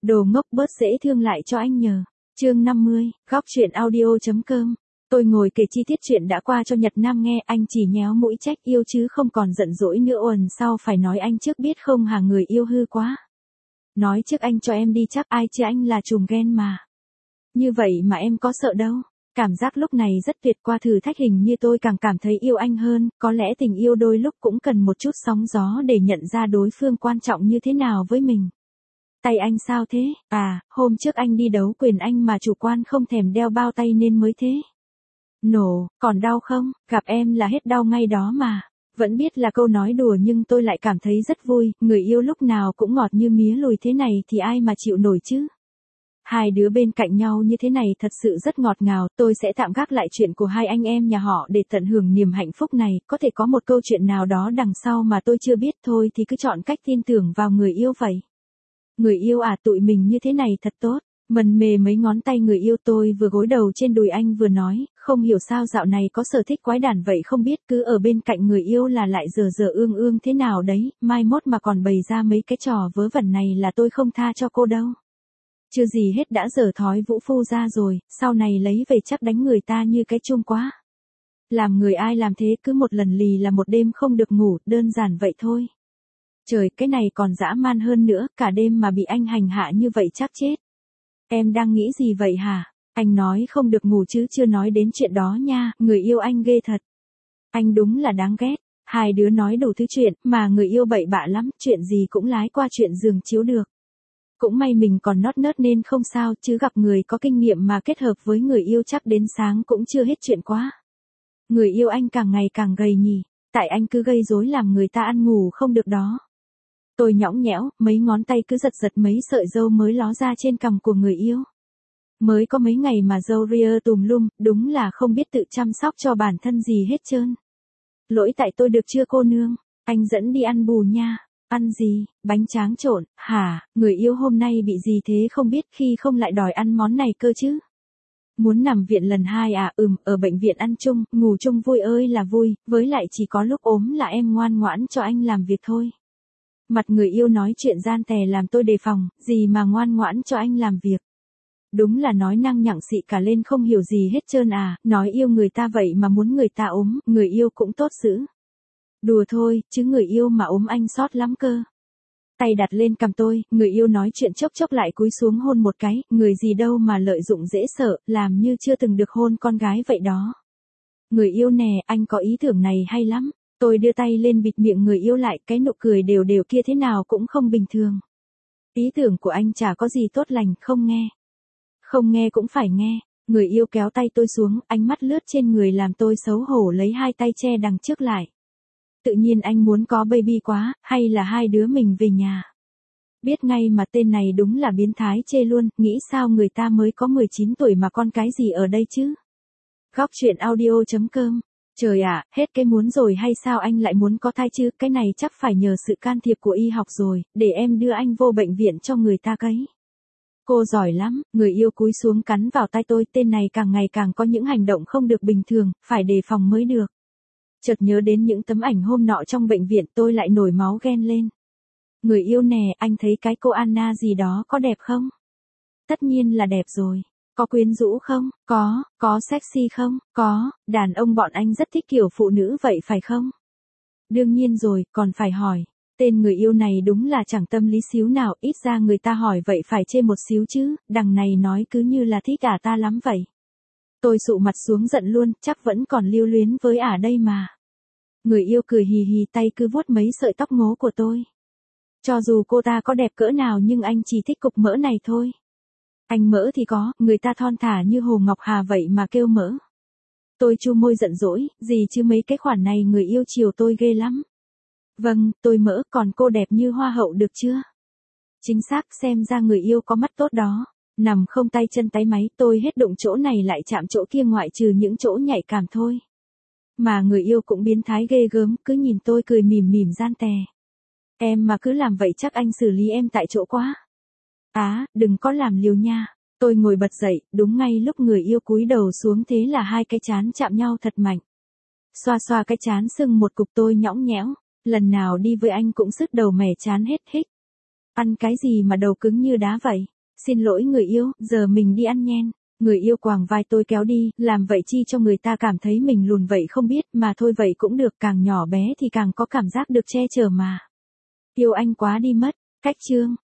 Đồ ngốc bớt dễ thương lại cho anh nhờ. Chương 50, góc truyện audio.com. Tôi ngồi kể chi tiết chuyện đã qua cho Nhật Nam nghe, anh chỉ nhéo mũi trách yêu chứ không còn giận dỗi nữa. Uần sau phải nói anh trước biết không hả, người yêu hư quá. Nói trước anh cho em đi, chắc ai chứ anh là trùm ghen mà. Như vậy mà em có sợ đâu. Cảm giác lúc này rất tuyệt, qua thử thách hình như tôi càng cảm thấy yêu anh hơn. Có lẽ tình yêu đôi lúc cũng cần một chút sóng gió để nhận ra đối phương quan trọng như thế nào với mình. Tay anh sao thế? À, hôm trước anh đi đấu quyền anh mà chủ quan không thèm đeo bao tay nên mới thế. Nổ, còn đau không? Gặp em là hết đau ngay đó mà. Vẫn biết là câu nói đùa nhưng tôi lại cảm thấy rất vui, người yêu lúc nào cũng ngọt như mía lùi thế này thì ai mà chịu nổi chứ. Hai đứa bên cạnh nhau như thế này thật sự rất ngọt ngào. Tôi sẽ tạm gác lại chuyện của hai anh em nhà họ để tận hưởng niềm hạnh phúc này. Có thể có một câu chuyện nào đó đằng sau mà tôi chưa biết thôi, thì cứ chọn cách tin tưởng vào người yêu vậy. Người yêu à, tụi mình như thế này thật tốt. Mần mề mấy ngón tay người yêu, tôi vừa gối đầu trên đùi anh vừa nói, không hiểu sao dạo này có sở thích quái đản vậy không biết, cứ ở bên cạnh người yêu là lại giờ ương ương thế nào đấy, mai mốt mà còn bày ra mấy cái trò vớ vẩn này là tôi không tha cho cô đâu. Chưa gì hết đã dở thói vũ phu ra rồi, sau này lấy về chắc đánh người ta như cái chum quá. Làm người ai làm thế, cứ một lần lì là một đêm không được ngủ, đơn giản vậy thôi. Trời, cái này còn dã man hơn nữa, cả đêm mà bị anh hành hạ như vậy chắc chết. Em đang nghĩ gì vậy hả? Anh nói không được ngủ chứ chưa nói đến chuyện đó nha, người yêu anh ghê thật. Anh đúng là đáng ghét. Hai đứa nói đủ thứ chuyện, mà người yêu bậy bạ lắm, chuyện gì cũng lái qua chuyện giường chiếu được. Cũng may mình còn nót nớt nên không sao, chứ gặp người có kinh nghiệm mà kết hợp với người yêu chắc đến sáng cũng chưa hết chuyện quá. Người yêu anh càng ngày càng gầy nhỉ, tại anh cứ gây rối làm người ta ăn ngủ không được đó. Tôi nhõng nhẽo, mấy ngón tay cứ giật mấy sợi râu mới ló ra trên cằm của người yêu. Mới có mấy ngày mà râu ria tùm lum, đúng là không biết tự chăm sóc cho bản thân gì hết trơn. Lỗi tại tôi được chưa cô nương? Anh dẫn đi ăn bù nha. Ăn gì? Bánh tráng trộn, hả? Người yêu hôm nay bị gì thế không biết, khi không lại đòi ăn món này cơ chứ? Muốn nằm viện lần 2 à? Ở bệnh viện ăn chung, ngủ chung vui ơi là vui, với lại chỉ có lúc ốm là em ngoan ngoãn cho anh làm việc thôi. Mặt người yêu nói chuyện gian tè làm tôi đề phòng, gì mà ngoan ngoãn cho anh làm việc. Đúng là nói năng nhặng xị cả lên, không hiểu gì hết trơn à, nói yêu người ta vậy mà muốn người ta ốm, người yêu cũng tốt dữ. Đùa thôi, chứ người yêu mà ốm anh sót lắm cơ. Tay đặt lên cằm tôi, người yêu nói chuyện chốc chốc lại cúi xuống hôn một cái, người gì đâu mà lợi dụng dễ sợ, làm như chưa từng được hôn con gái vậy đó. Người yêu nè, anh có ý tưởng này hay lắm. Tôi đưa tay lên bịt miệng người yêu lại, cái nụ cười đều đều kia thế nào cũng không bình thường. Ý tưởng của anh chả có gì tốt lành, không nghe. Không nghe cũng phải nghe. Người yêu kéo tay tôi xuống, ánh mắt lướt trên người làm tôi xấu hổ lấy hai tay che đằng trước lại. Tự nhiên anh muốn có baby quá, hay là hai đứa mình về nhà? Biết ngay mà tên này đúng là biến thái chê luôn, nghĩ sao người ta mới có 19 tuổi mà con cái gì ở đây chứ? Góc truyện audio.com. Trời ạ, hết cái muốn rồi hay sao anh lại muốn có thai chứ, cái này chắc phải nhờ sự can thiệp của y học rồi, để em đưa anh vô bệnh viện cho người ta cấy. Cô giỏi lắm, người yêu cúi xuống cắn vào tai tôi, tên này càng ngày càng có những hành động không được bình thường, phải đề phòng mới được. Chợt nhớ đến những tấm ảnh hôm nọ trong bệnh viện, tôi lại nổi máu ghen lên. Người yêu nè, anh thấy cái cô Anna gì đó có đẹp không? Tất nhiên là đẹp rồi. Có quyến rũ không? Có sexy không? Có, đàn ông bọn anh rất thích kiểu phụ nữ vậy phải không? Đương nhiên rồi, còn phải hỏi. Tên người yêu này đúng là chẳng tâm lý xíu nào, ít ra người ta hỏi vậy phải chê một xíu chứ, đằng này nói cứ như là thích ả ta lắm vậy. Tôi sụ mặt xuống giận luôn, chắc vẫn còn lưu luyến với ả đây mà. Người yêu cười hì hì, tay cứ vuốt mấy sợi tóc ngố của tôi. Cho dù cô ta có đẹp cỡ nào nhưng anh chỉ thích cục mỡ này thôi. Anh mỡ thì có, người ta thon thả như Hồ Ngọc Hà vậy mà kêu mỡ. Tôi chu môi giận dỗi, gì chứ mấy cái khoản này người yêu chiều tôi ghê lắm. Vâng, tôi mỡ, còn cô đẹp như hoa hậu được chưa? Chính xác, xem ra người yêu có mắt tốt đó. Nằm không tay chân táy máy, tôi hết đụng chỗ này lại chạm chỗ kia ngoại trừ những chỗ nhạy cảm thôi. Mà người yêu cũng biến thái ghê gớm, cứ nhìn tôi cười mỉm mỉm gian tè. Em mà cứ làm vậy chắc anh xử lý em tại chỗ quá. Á, đừng có làm liều nha. Tôi ngồi bật dậy, đúng ngay lúc người yêu cúi đầu xuống, thế là hai cái trán chạm nhau thật mạnh. Xoa xoa cái trán sưng một cục, tôi nhõng nhẽo. Lần nào đi với anh cũng sứt đầu mẻ chán hết hích. Ăn cái gì mà đầu cứng như đá vậy? Xin lỗi người yêu, giờ mình đi ăn nhen. Người yêu quàng vai tôi kéo đi, làm vậy chi cho người ta cảm thấy mình lùn vậy không biết, mà thôi vậy cũng được, càng nhỏ bé thì càng có cảm giác được che chở mà. Yêu anh quá đi mất. Cách chương.